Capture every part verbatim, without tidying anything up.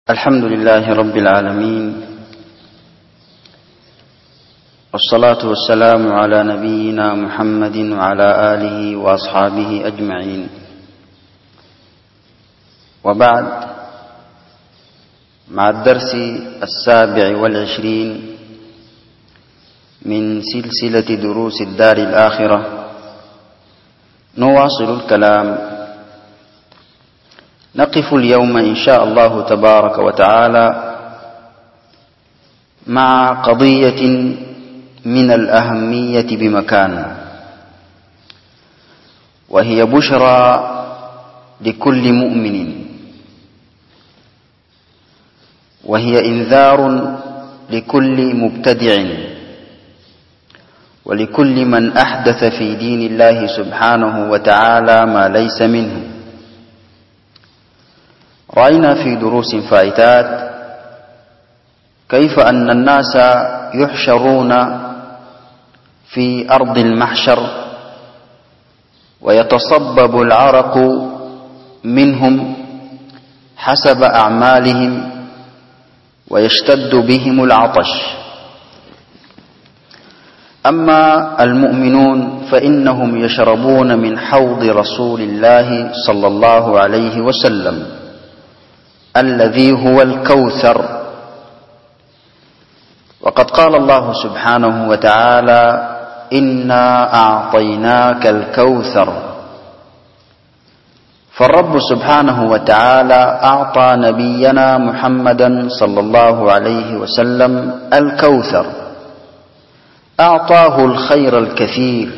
الحمد لله رب العالمين، والصلاة والسلام على نبينا محمد وعلى آله وأصحابه أجمعين. وبعد، مع الدرس السابع والعشرين من سلسلة دروس الدار الآخرة نواصل الكلام. نقف اليوم إن شاء الله تبارك وتعالى مع قضية من الأهمية بمكان، وهي بشرى لكل مؤمن، وهي إنذار لكل مبتدع ولكل من أحدث في دين الله سبحانه وتعالى ما ليس منه. رأينا في دروس فائتات كيف أن الناس يحشرون في أرض المحشر ويتصبب العرق منهم حسب أعمالهم ويشتد بهم العطش. أما المؤمنون فإنهم يشربون من حوض رسول الله صلى الله عليه وسلم الذي هو الكوثر. وقد قال الله سبحانه وتعالى: إنا أعطيناك الكوثر. فالرب سبحانه وتعالى أعطى نبينا محمدا صلى الله عليه وسلم الكوثر، أعطاه الخير الكثير،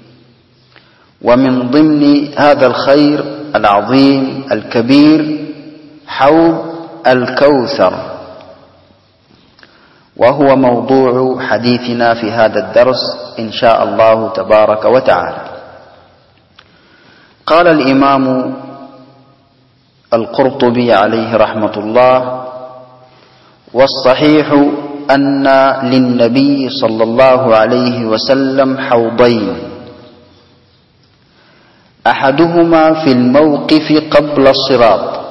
ومن ضمن هذا الخير العظيم الكبير حوض الكوثر، وهو موضوع حديثنا في هذا الدرس إن شاء الله تبارك وتعالى. قال الإمام القرطبي عليه رحمة الله: والصحيح أن للنبي صلى الله عليه وسلم حوضين، أحدهما في الموقف قبل الصراط،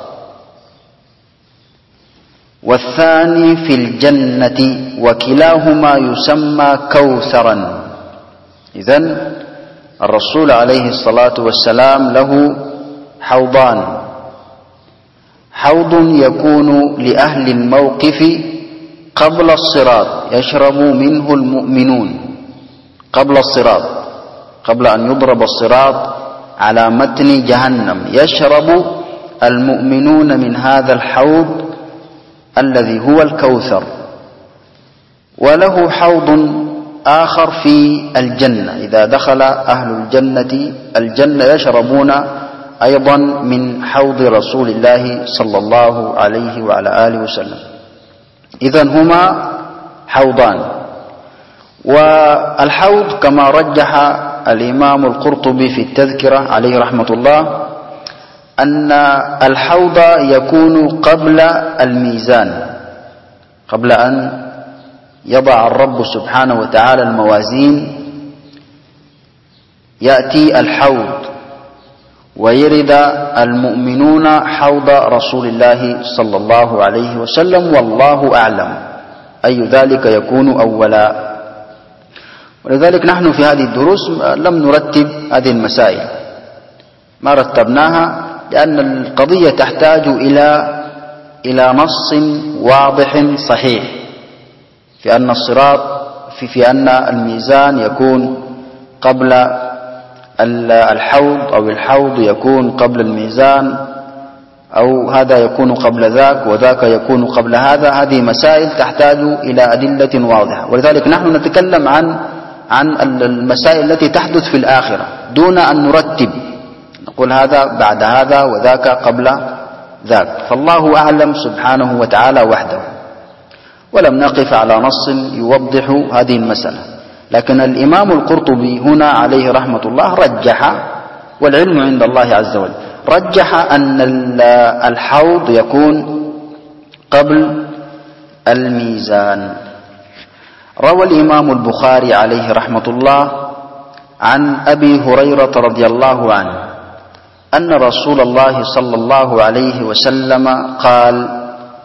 والثاني في الجنة، وكلاهما يسمى كوثرا. إذن الرسول عليه الصلاة والسلام له حوضان: حوض يكون لأهل الموقف قبل الصراط يشرب منه المؤمنون قبل الصراط، قبل أن يضرب الصراط على متن جهنم، يشرب المؤمنون من هذا الحوض الذي هو الكوثر. وله حوض آخر في الجنة، إذا دخل أهل الجنة الجنة يشربون أيضا من حوض رسول الله صلى الله عليه وعلى آله وسلم. إذن هما حوضان. والحوض كما رجح الإمام القرطبي في التذكرة عليه رحمة الله أن الحوض يكون قبل الميزان، قبل أن يضع الرب سبحانه وتعالى الموازين يأتي الحوض ويرد المؤمنون حوض رسول الله صلى الله عليه وسلم، والله أعلم أي ذلك يكون أولا. ولذلك نحن في هذه الدروس لم نرتب هذه المسائل، ما رتبناها لأن القضية تحتاج إلى إلى نص واضح صحيح في أن الصراط في في أن الميزان يكون قبل الحوض، أو الحوض يكون قبل الميزان، أو هذا يكون قبل ذاك وذاك يكون قبل هذا. هذه مسائل تحتاج إلى أدلة واضحة، ولذلك نحن نتكلم عن عن المسائل التي تحدث في الآخرة دون أن نرتب، نقول هذا بعد هذا وذاك قبل ذاك. فالله أعلم سبحانه وتعالى وحده، ولم نقف على نص يوضح هذه المسألة. لكن الإمام القرطبي هنا عليه رحمة الله رجح، والعلم عند الله عز وجل، رجح أن الحوض يكون قبل الميزان. روى الإمام البخاري عليه رحمة الله عن أبي هريرة رضي الله عنه أن رسول الله صلى الله عليه وسلم قال: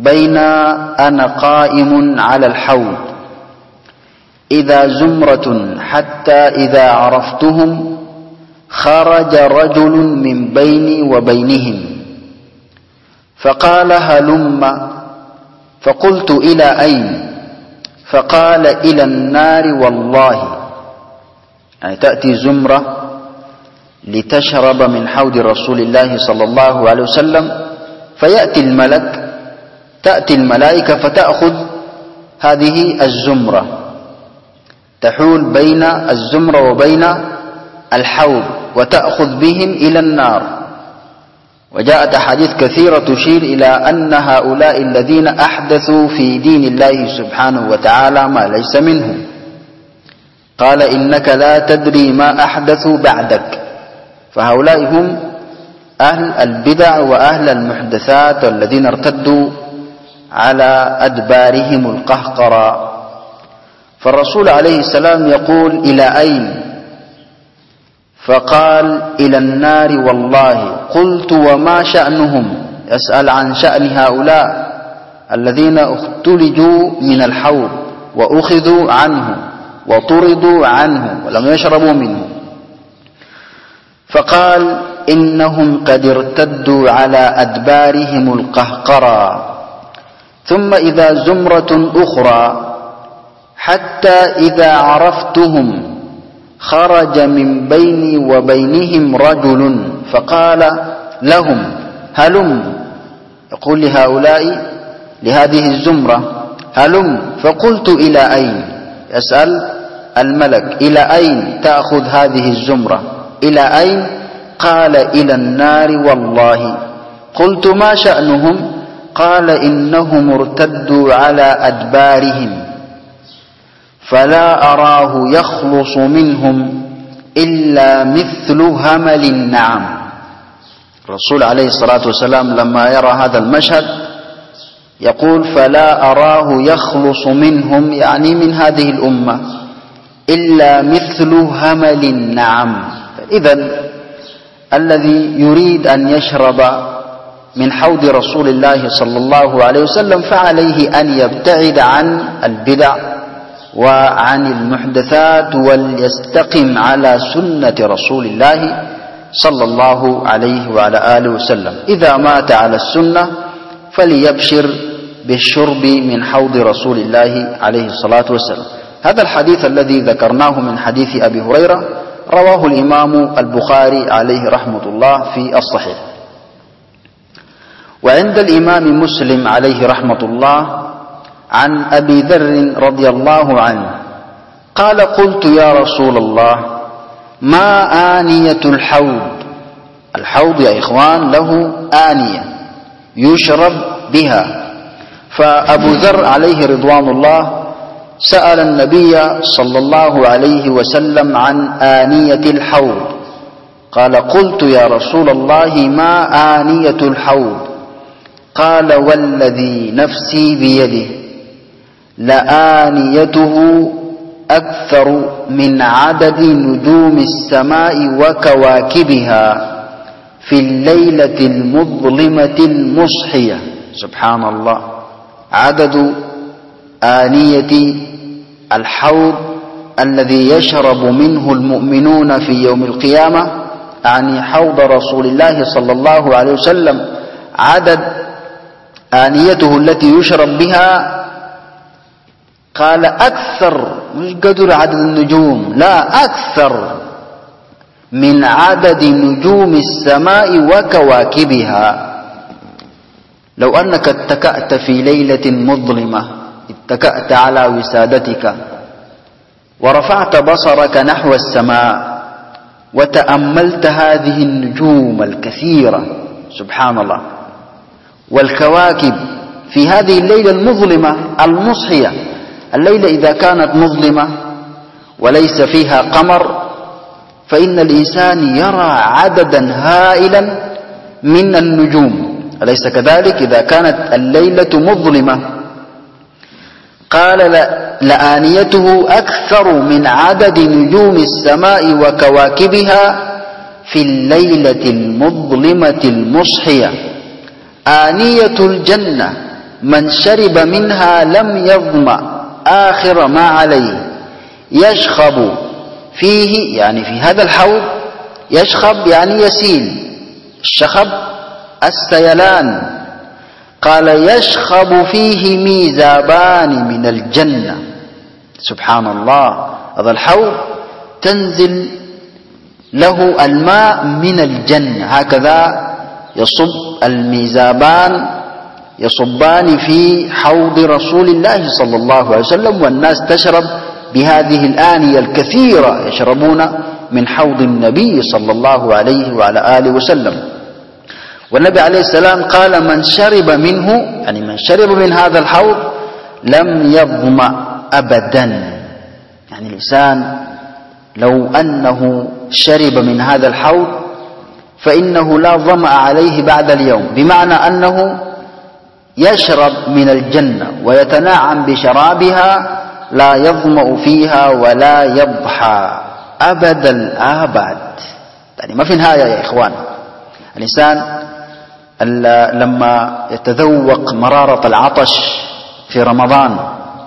بين أنا قائم على الحوض إذا زمرة حتى إذا عرفتهم خرج رجل من بيني وبينهم فقال هلم، فقلت إلى أين؟ فقال إلى النار والله. يعني تأتي زمرة لتشرب من حوض رسول الله صلى الله عليه وسلم، فيأتي الملك تأتي الملائكة فتأخذ هذه الزمرة، تحول بين الزمرة وبين الحوض وتأخذ بهم إلى النار. وجاءت أحاديث كثيرة تشير إلى أن هؤلاء الذين أحدثوا في دين الله سبحانه وتعالى ما ليس منه، قال إنك لا تدري ما أحدثوا بعدك. فهؤلاء هم أهل البدع وأهل المحدثات الذين ارتدوا على أدبارهم القهقرى. فالرسول عليه السلام يقول إلى أين؟ فقال إلى النار والله. قلت وما شأنهم؟ يسأل عن شأن هؤلاء الذين اختلجوا من الحوض وأخذوا عنه وطردوا عنه ولم يشربوا منه. فقال إنهم قد ارتدوا على أدبارهم القهقرى. ثم إذا زمرة أخرى حتى إذا عرفتهم خرج من بيني وبينهم رجل فقال لهم هلم، يقول لهؤلاء لهذه الزمرة هلم. فقلت إلى أين؟ يسأل الملك إلى أين تأخذ هذه الزمرة؟ إلى أين؟ قال إلى النار والله. قلت ما شأنهم؟ قال إنهم ارتدوا على أدبارهم فلا أراه يخلص منهم إلا مثل همل النعم. الرسول عليه الصلاة والسلام لما يرى هذا المشهد يقول فلا أراه يخلص منهم، يعني من هذه الأمة، إلا مثل همل النعم. إذن الذي يريد أن يشرب من حوض رسول الله صلى الله عليه وسلم فعليه أن يبتعد عن البدع وعن المحدثات وليستقم على سنة رسول الله صلى الله عليه وعلى آله وسلم. إذا مات على السنة فليبشر بالشرب من حوض رسول الله عليه الصلاة والسلام. هذا الحديث الذي ذكرناه من حديث أبي هريرة رواه الإمام البخاري عليه رحمة الله في الصحيح. وعند الإمام مسلم عليه رحمة الله عن أبي ذر رضي الله عنه قال قلت يا رسول الله ما آنية الحوض؟ الحوض يا إخوان له آنية يشرب بها. فأبو ذر عليه رضوان الله سأل النبي صلى الله عليه وسلم عن آنية الحوض. قال قلت يا رسول الله ما آنية الحوض؟ قال والذي نفسي بيده لآنيته أكثر من عدد نجوم السماء وكواكبها في الليلة المظلمة المصحية. سبحان الله، عدد آنية الحوض الذي يشرب منه المؤمنون في يوم القيامة، يعني حوض رسول الله صلى الله عليه وسلم، عدد آنيته التي يشرب بها قال أكثر، مش قدر عدد النجوم، لا أكثر من عدد نجوم السماء وكواكبها. لو أنك اتكأت في ليلة مظلمة، اتكأت على وسادتك ورفعت بصرك نحو السماء وتأملت هذه النجوم الكثيرة سبحان الله والكواكب في هذه الليلة المظلمة المصحية. الليلة إذا كانت مظلمة وليس فيها قمر فإن الإنسان يرى عددا هائلا من النجوم، أليس كذلك؟ إذا كانت الليلة مظلمة قال لآنيته أكثر من عدد نجوم السماء وكواكبها في الليلة المظلمة المصحية. آنية الجنة من شرب منها لم يظمأ آخر ما عليه يشخب فيه، يعني في هذا الحوض يشخب يعني يسيل، الشخب السيلان. قال يشخب فيه ميزابان من الجنة. سبحان الله، هذا الحوض تنزل له الماء من الجنة، هكذا يصب الميزابان يصبان في حوض رسول الله صلى الله عليه وسلم، والناس تشرب بهذه الآنية الكثيرة، يشربون من حوض النبي صلى الله عليه وعلى آله وسلم. والنبي عليه السلام قال من شرب منه، يعني من شرب من هذا الحوض لم يظمأ أبدا. يعني الإنسان لو أنه شرب من هذا الحوض فإنه لا ظمأ عليه بعد اليوم، بمعنى أنه يشرب من الجنة ويتنعم بشرابها، لا يظمأ فيها ولا يضحى أبد الآباد. يعني ما في نهاية يا إخوان. الإنسان لما يتذوق مرارة العطش في رمضان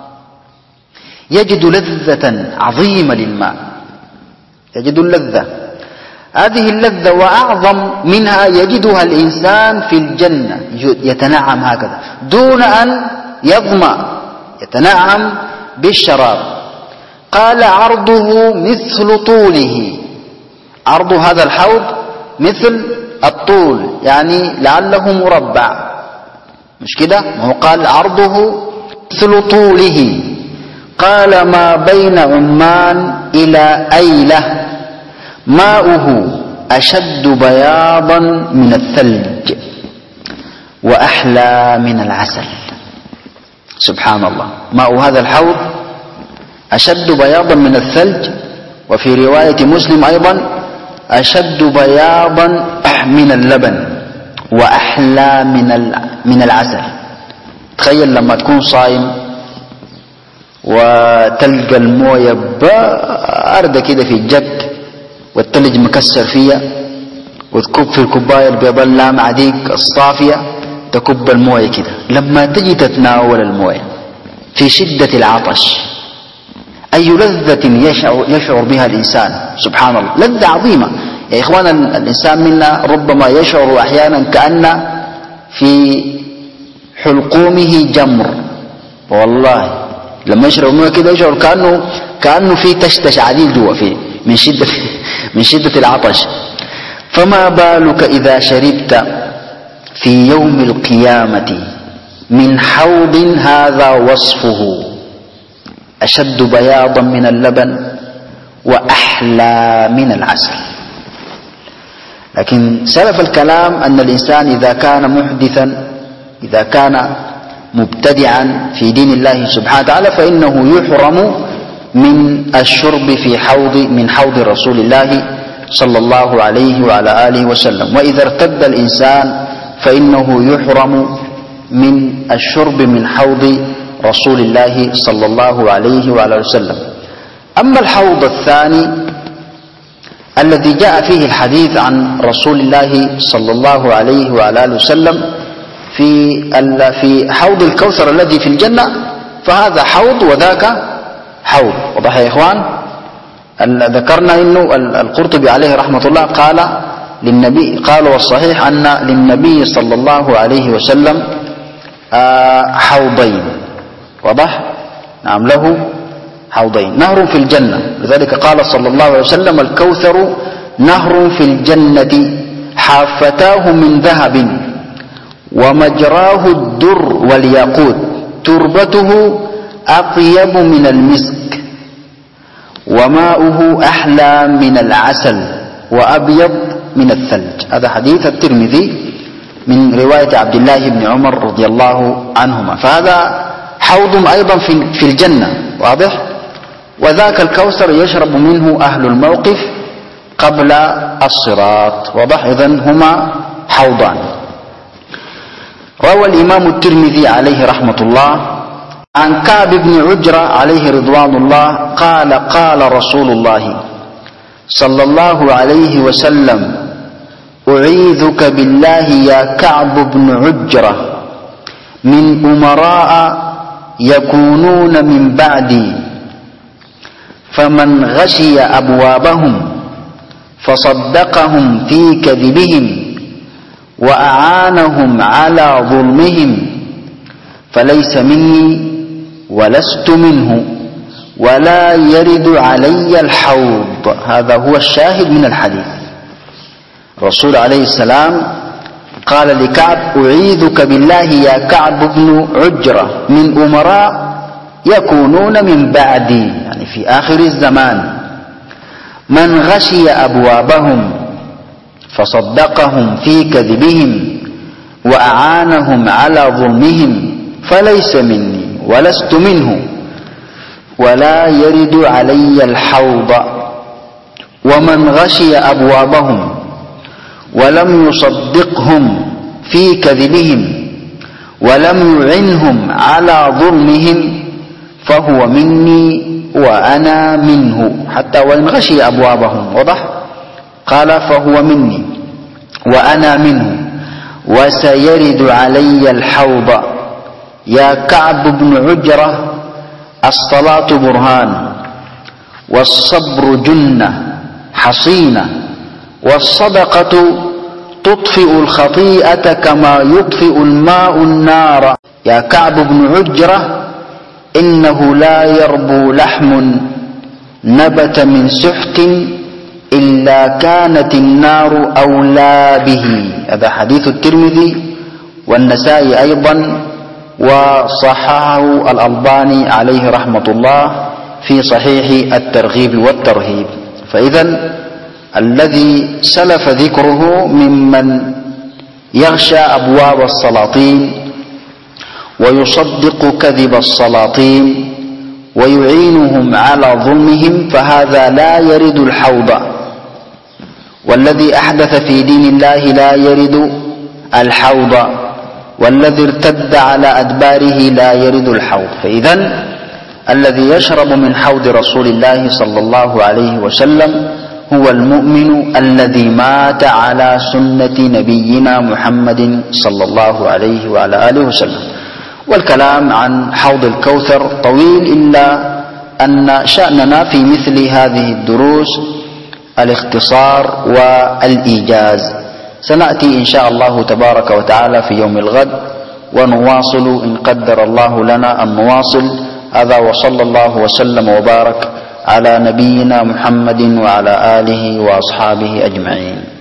يجد لذة عظيمة للماء، يجد اللذة، هذه اللذة وأعظم منها يجدها الإنسان في الجنة، يتنعم هكذا دون أن يظمأ، يتنعم بالشراب. قال عرضه مثل طوله، عرض هذا الحوض مثل الطول، يعني لعله مربع، مش كده؟ ما هو قال عرضه مثل طوله. قال ما بين عمان إلى أيلة ماؤه أشد بياضا من الثلج وأحلى من العسل. سبحان الله، ماء هذا الحوض أشد بياضا من الثلج، وفي رواية مسلم أيضا أشد بياضا من اللبن وأحلى من من العسل. تخيل لما تكون صايم وتلقى المويه باردة كده في الجك والتلج مكسر فيها، وتكب في الكوباية البيضاء اللامعة ديك الصافية، تكب المويه كده، لما تجي تتناول المويه في شدة العطش أي لذة يشعر, يشعر بها الإنسان. سبحان الله، لذة عظيمة يا إخوان. الإنسان منا ربما يشعر أحيانا كأن في حلقومه جمر، والله لما يشرب المويه كده يشعر كأنه كأنه في تشتش عديل جوا فيه من شدة من شدة العطش. فما بالك إذا شربت في يوم القيامة من حوض هذا وصفه أشد بياضا من اللبن وأحلى من العسل. لكن سلف الكلام أن الإنسان إذا كان محدثا، إذا كان مبتدعا في دين الله سبحانه وتعالى، فإنه يحرم من الشرب في حوض من حوض رسول الله صلى الله عليه وعلى آله وسلم. وإذا ارتد الإنسان فإنه يحرم من الشرب من حوض رسول الله صلى الله عليه وعلى آله وسلم. أما الحوض الثاني الذي جاء فيه الحديث عن رسول الله صلى الله عليه وعلى آله وسلم في في حوض الكوثر الذي في الجنة، فهذا حوض وذاك حوض. واضح يا إخوان؟ ذكرنا إنه القرطبي عليه رحمة الله قال للنبي، قال والصحيح أن للنبي صلى الله عليه وسلم حوضين. واضح؟ نعم، له حوضين، نهر في الجنة، لذلك قال صلى الله عليه وسلم الكوثر نهر في الجنة حافتاه من ذهب ومجراه الدر والياقوت تربته أطيب من المسك وماؤه أحلى من العسل وأبيض من الثلج. هذا حديث الترمذي من رواية عبد الله بن عمر رضي الله عنهما. فهذا حوض أيضا في الجنة، واضح؟ وذاك الكوثر يشرب منه أهل الموقف قبل الصراط. واضح؟ إذن هما حوضان. روى الإمام الترمذي عليه رحمة الله عن كعب بن عجرة عليه رضوان الله قال قال رسول الله صلى الله عليه وسلم أعيذك بالله يا كعب بن عجرة من أمراء يكونون من بعدي، فمن غشي أبوابهم فصدقهم في كذبهم وأعانهم على ظلمهم فليس مني ولست منه ولا يرد علي الحوض. هذا هو الشاهد من الحديث. الرسول عليه السلام قال لكعب: أعيذك بالله يا كعب بن عجرة من أمراء يكونون من بعدي، يعني في آخر الزمان، من غشي أبوابهم فصدقهم في كذبهم وأعانهم على ظلمهم فليس مني ولست منه ولا يرد علي الحوض. ومن غشي أبوابهم ولم يصدقهم في كذبهم ولم يعنهم على ظلمهم فهو مني وأنا منه. حتى وإن غشي أبوابهم، وضح، قال فهو مني وأنا منه وسيرد علي الحوض. يا كعب بن عجرة، الصلاة برهان، والصبر جنة حصينة، والصدقة تطفئ الخطيئة كما يطفئ الماء النار. يا كعب بن عجرة، إنه لا يربو لحم نبت من سحت إلا كانت النار أولى به. هذا حديث الترمذي والنسائي أيضا، وصححه الألباني عليه رحمة الله في صحيح الترغيب والترهيب. فإذا الذي سلف ذكره ممن يغشى أبواب السلاطين ويصدق كذب السلاطين ويعينهم على ظلمهم فهذا لا يرد الحوض، والذي أحدث في دين الله لا يرد الحوض، والذي ارتد على أدباره لا يرد الحوض. فإذا الذي يشرب من حوض رسول الله صلى الله عليه وسلم هو المؤمن الذي مات على سنة نبينا محمد صلى الله عليه وعلى آله وسلم. والكلام عن حوض الكوثر طويل، إلا أن شأننا في مثل هذه الدروس الاختصار والإيجاز. سنأتي إن شاء الله تبارك وتعالى في يوم الغد ونواصل إن قدر الله لنا أن نواصل. هذا وصلى الله وسلم وبارك على نبينا محمد وعلى آله وأصحابه أجمعين.